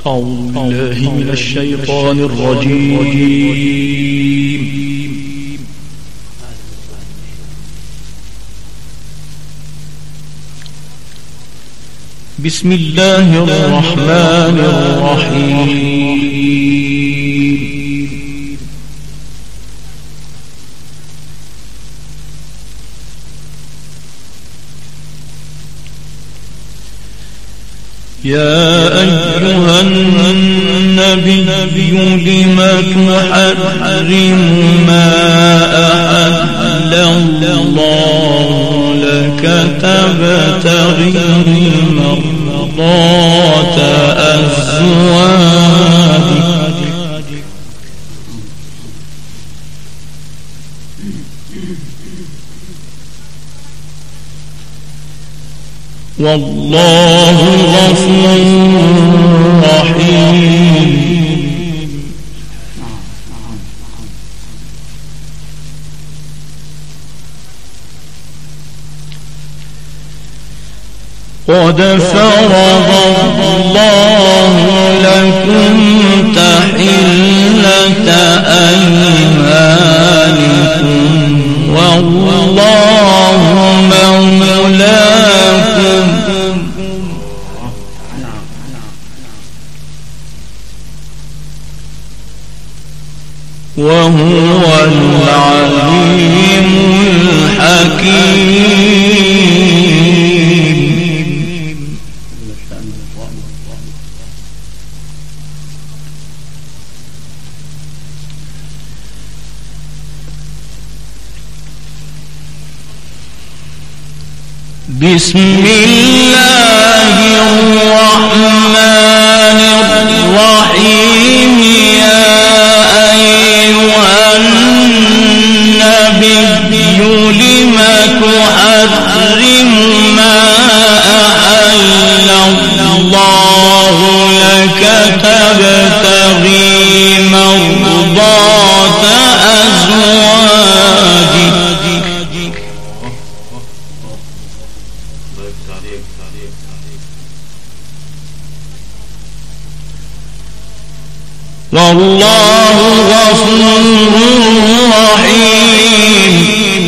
أعوذ بالله من الشيطان الرجيم. بسم الله الرحمن الرحيم. يا أيها النبي لم تحرم ما أحل الله لك تبتغي مرضات أزواجك والله غفور رحيم. قد فرض الله لكم تحلة أيمانكم والله مولاكم وهو العليم الحكيم. بسم الله الرحمن الرحيم. يا أيها النبي لم تحرم ما أحل الله لك تبتغي مرضات أزواجك والله غفور رحيم.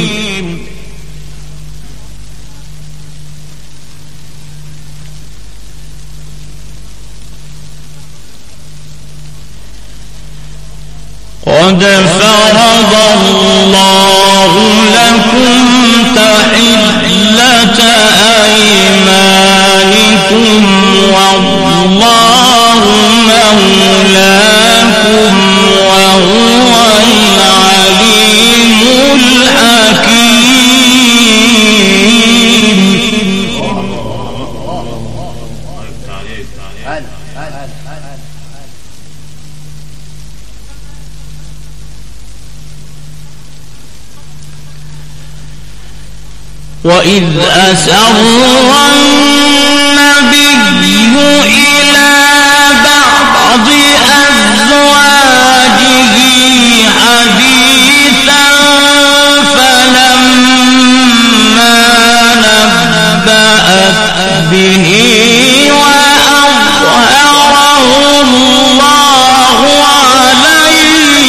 قد فرض الله لكم تحلة أيمانكم والله مولاكم وهو العليم الحكيم. وإذ أسر النبي إلى بعض أزواجه حديثا فلما نبأت به وأظهره الله عليه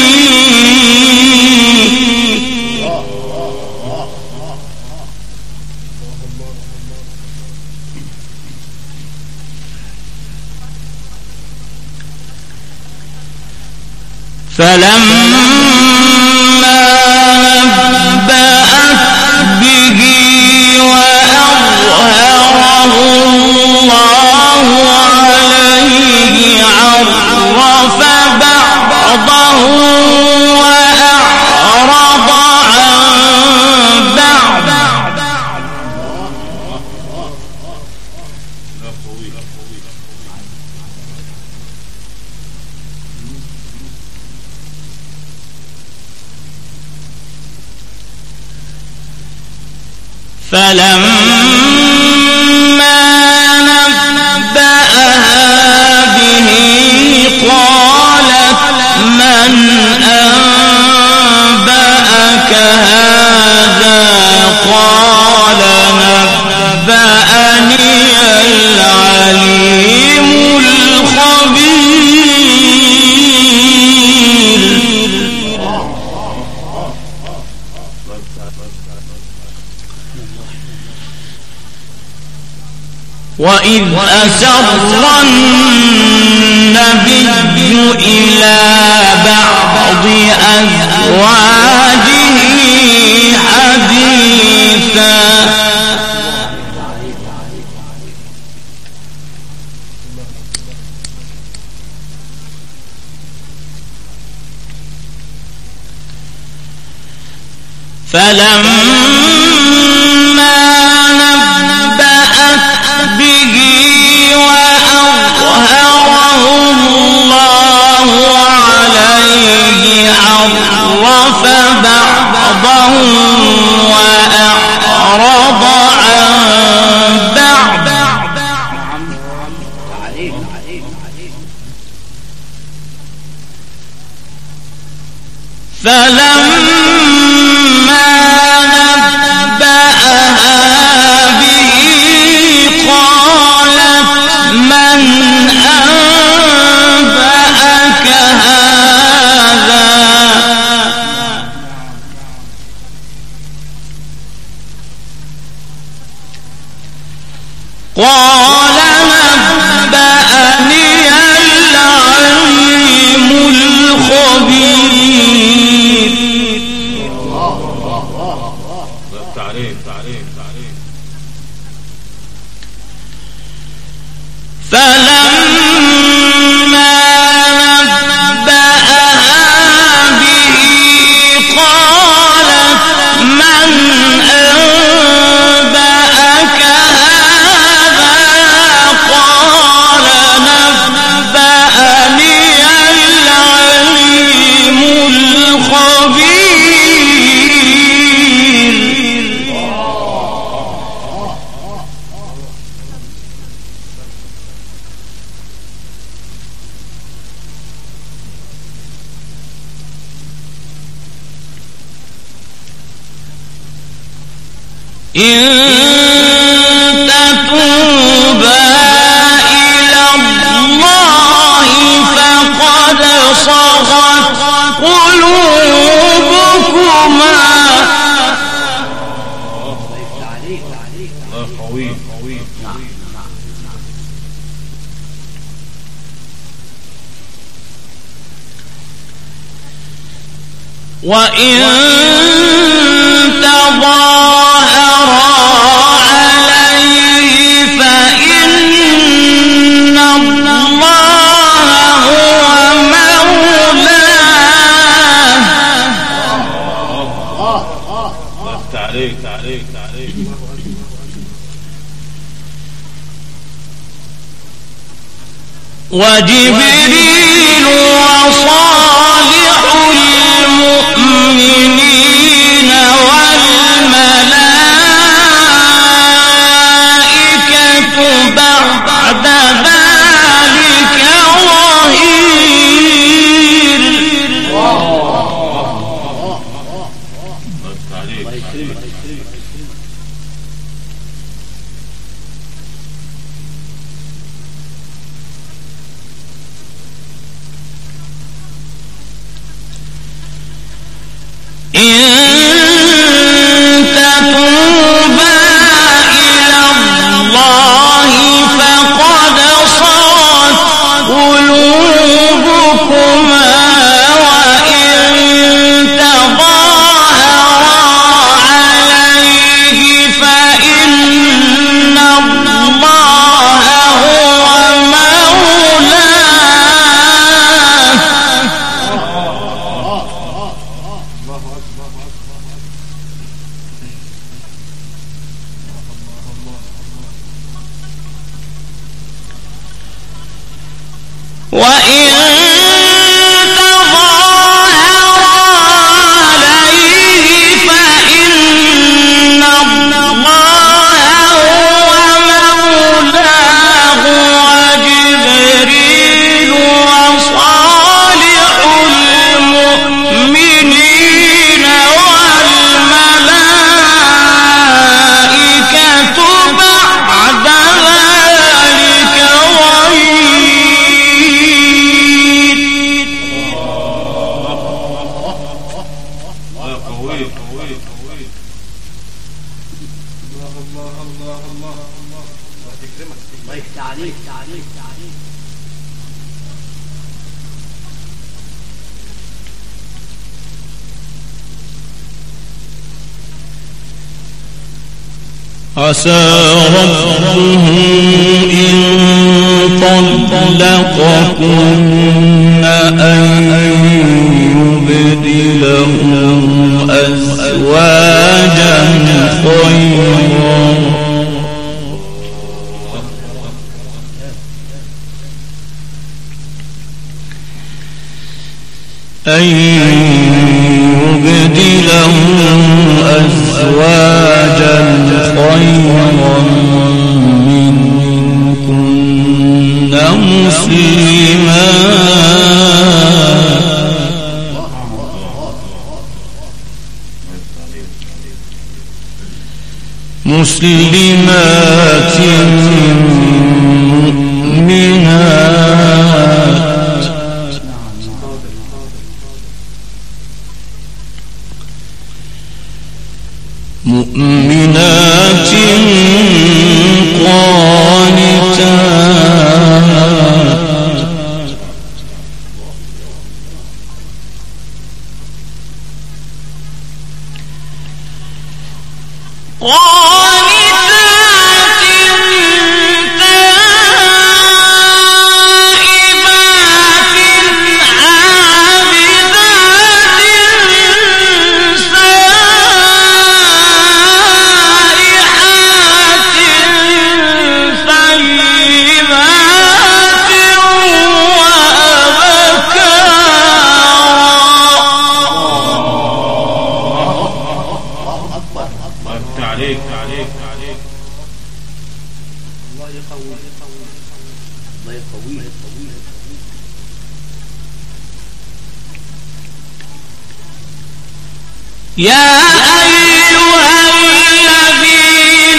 فلما نبأت به وأظهره الله عليه عرف بعضه وأعرض عن بعض فلما نبأها به قالت من أنبأك هذا قال نبأني العليم الخبير. وإذ أسر النبي إلى بعض أزواجه حديثا فلما نبأت به وأظهره الله عليه عرف بعضه وأعرض عن بعض فلما نبأها به قالت من أنبأك هذا قال نبأني العليم الخبير فلما نبأها به قالت من أنبأك هذا قال نبأني العليم الخبير إن تتوبا إلى الله فقد صغت قلوبكما وإن تظاهرا عليه فإن الله هو مولاه وجبريل وصالح المؤمنين والملائكة بعد ذلك ظهير إن تتوبا إلى الله فقد صغت قلوبكما وإن تظاهرا عليه فإن الله هو مولاه وإن تظاهرا عليه فإن الله هو مولاه وجبريل وصالح المؤمنين والملائكة بعد ذلك ظهير عسى ربه إن طلقكن أن يبدله أزواجا خيرا خيرا منكن مسلمات مؤمنات يا أيها الذين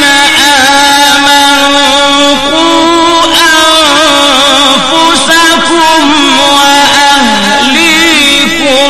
آمنوا قوا أنفسكم وأهليكم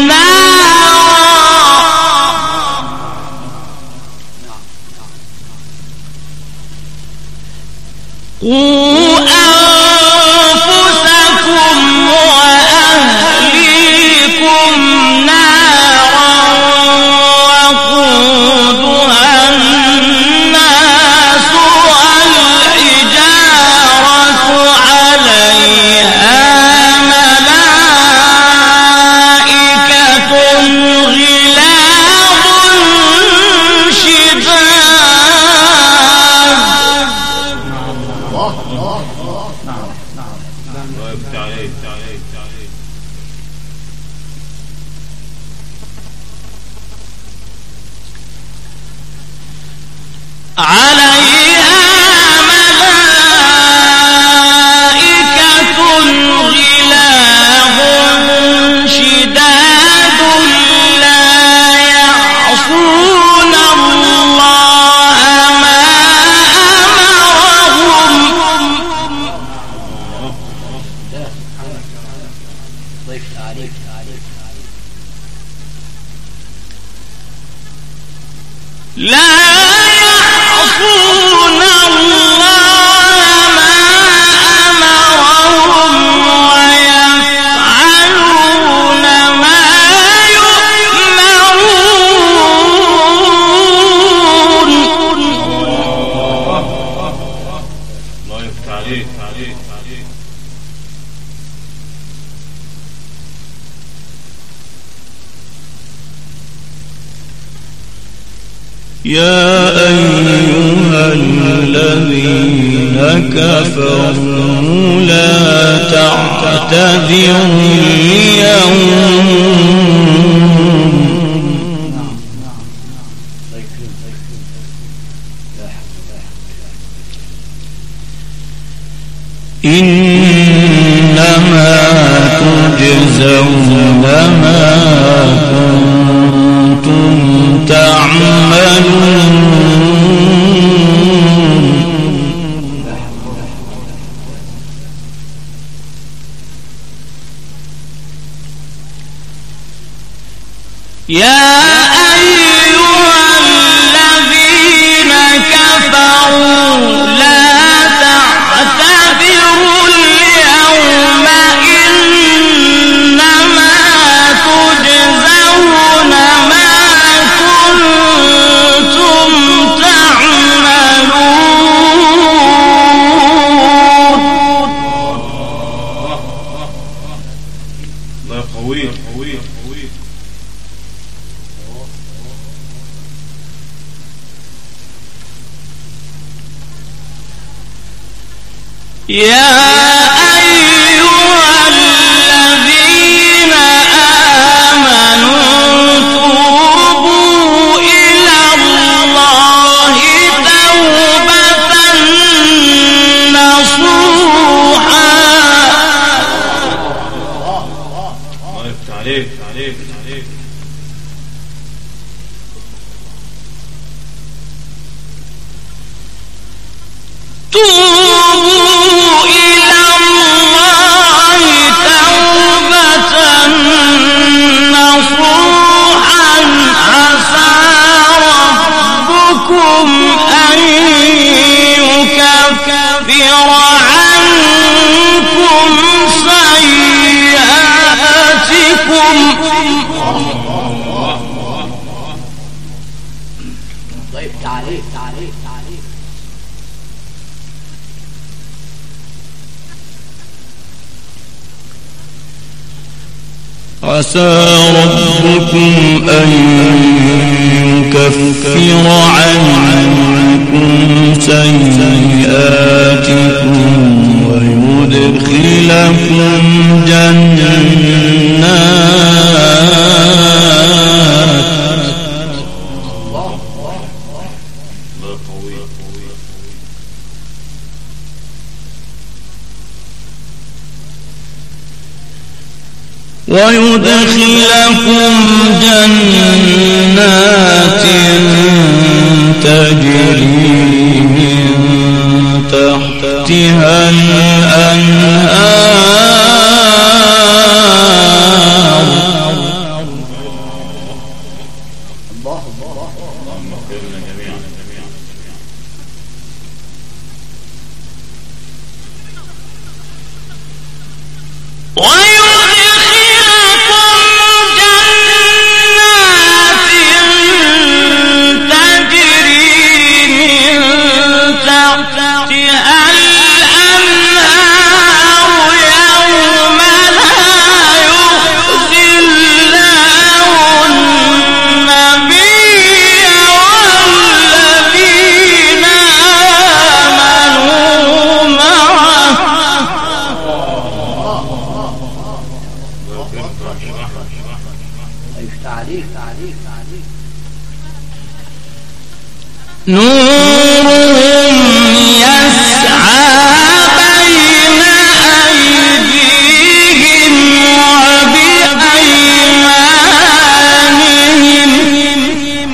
يا أيها الذين كفروا لا تعتذروا اليوم إنما تجزون ما كنتم تعملون يا أيها الذين كفروا لا تعتذروا عسى ربكم أن يكفر عنكم سيئاتكم ويدخلكم جنات تجري من تحتها الأنهار نورهم يسعى بين أيديهم وبأيمانهم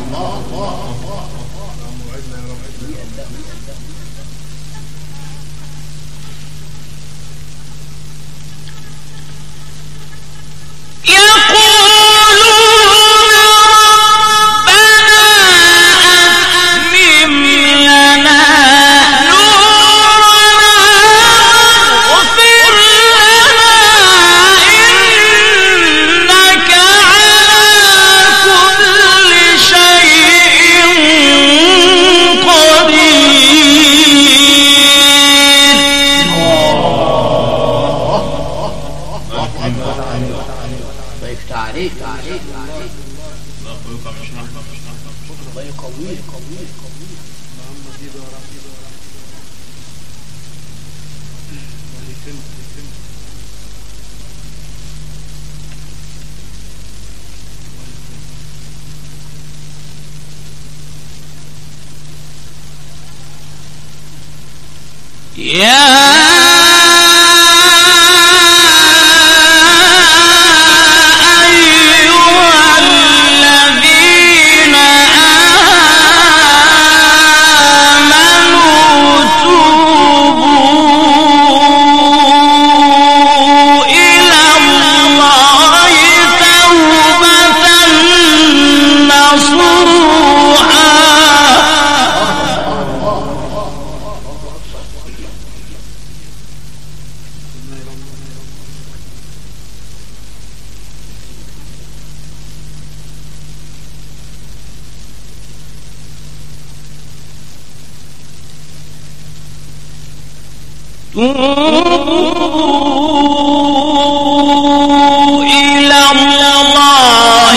توبوا إلى الله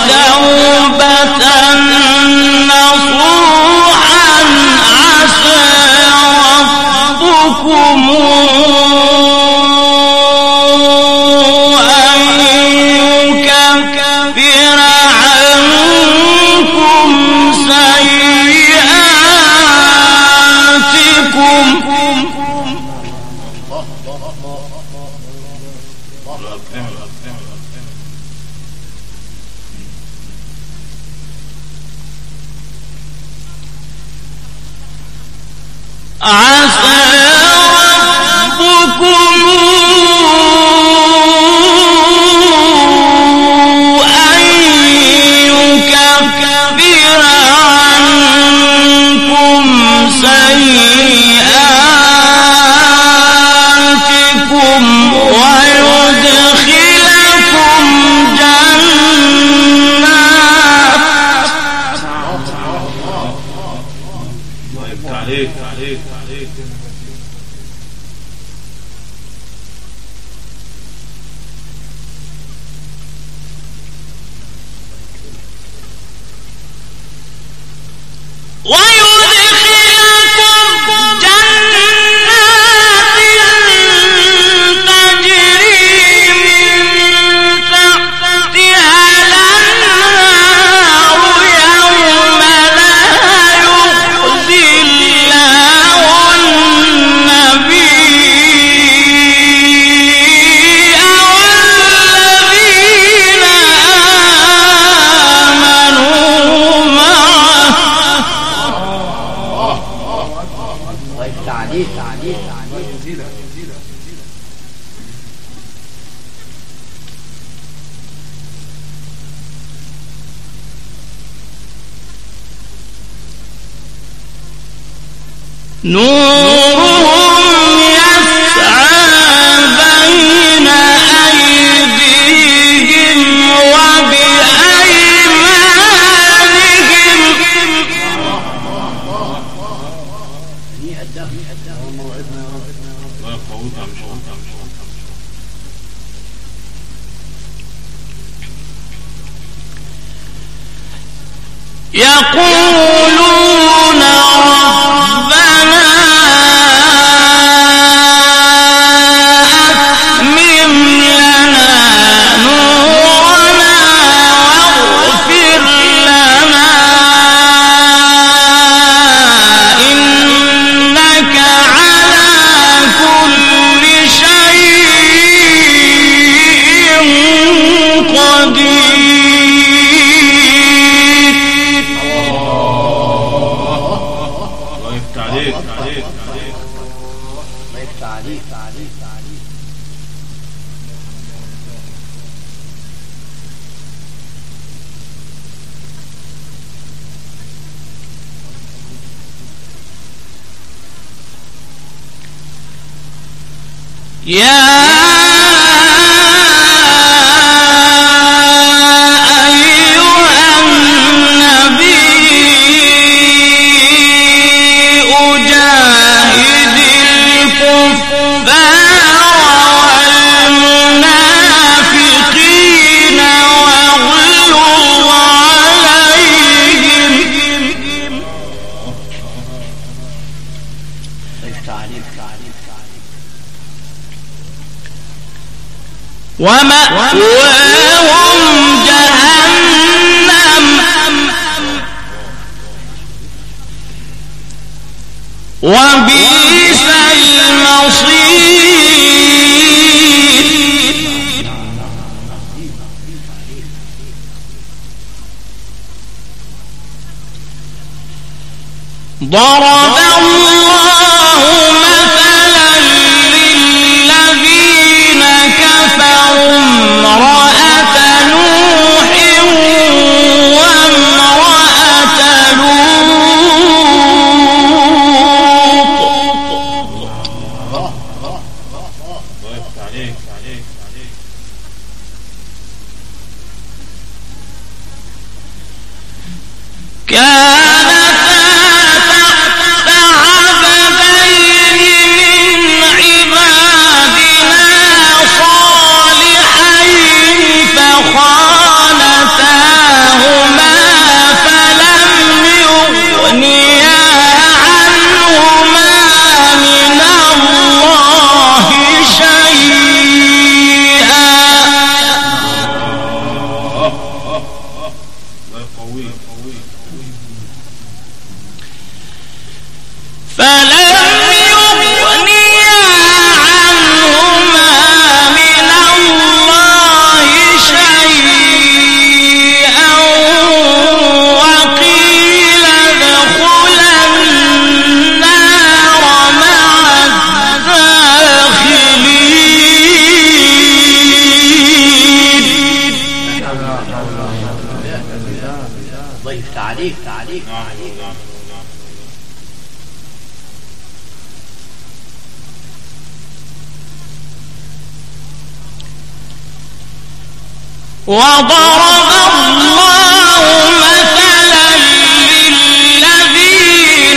توبة نصوحا عسى ربكم نورهم يسعى بين أيديهم وبأيمانهم يقولون ربنا أتمم لنا نورنا واغفر لنا إنك على كل شيء قدير. يا أيها النبي أجاهد الكفار والمنافقين واغلظ عليهم ومأواهم جهنم وبئس المصير. ضرب الله مثلا للذين كفروا امرأة نوح وامرأة لوط كانتا تحت عبدين من عبادنا صالحين فخانتاهما فلم يغنيا عنهما من الله وضرب الله مثلا للذين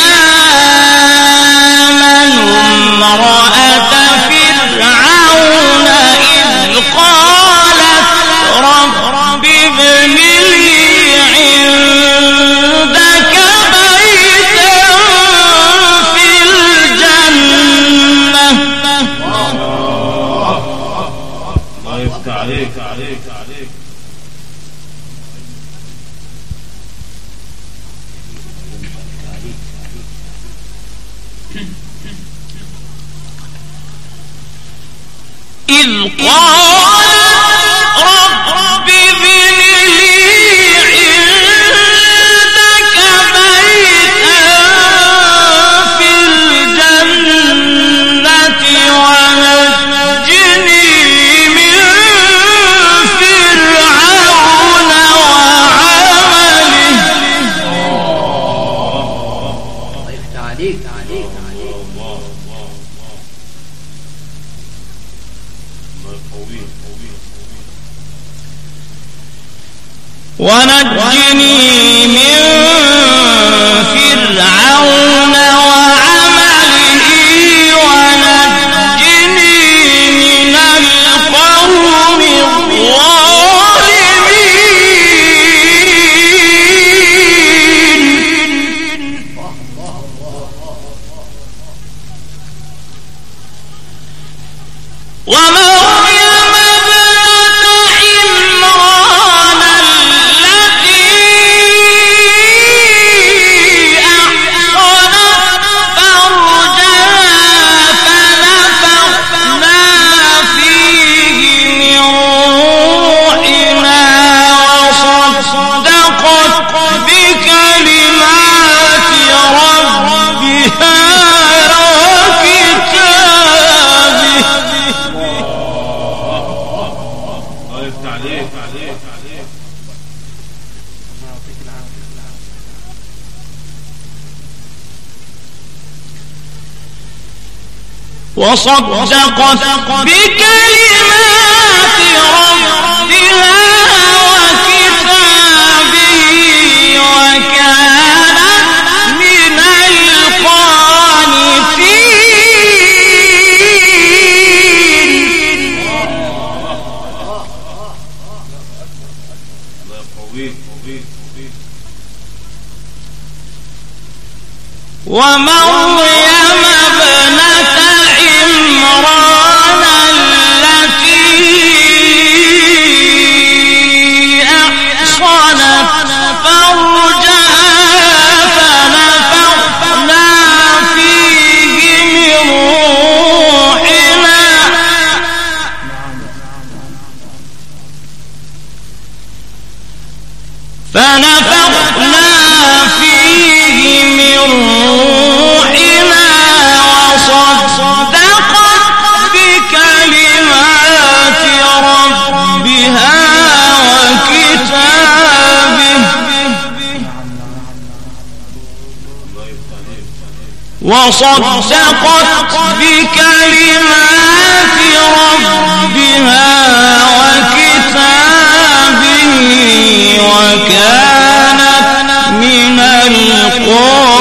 آمنوا امرأة فرعون إذ قالت رب ابن لي عندك بيتا في الجنة. الله يفتح عليك. إذ قالت رب ابن لي عندك بيتا في الجنة ونجني من فرعون وعمله. ونجني من فرعون وعمله ونجني من القوم الظالمين. ومريم ابنة عمران التي أحصنت فرجها فنفخنا فيه من روحنا وصدقت بكلمات ربها وكتابه. وصدقت بكلمات ربها وكتابه وكانت من القانتين. ومريم ابنة عمران التي أحصنت فرجها فنفخنا فيه من روحنا وصدقت بكلمات ربها وكتابه وكانت من القانتين.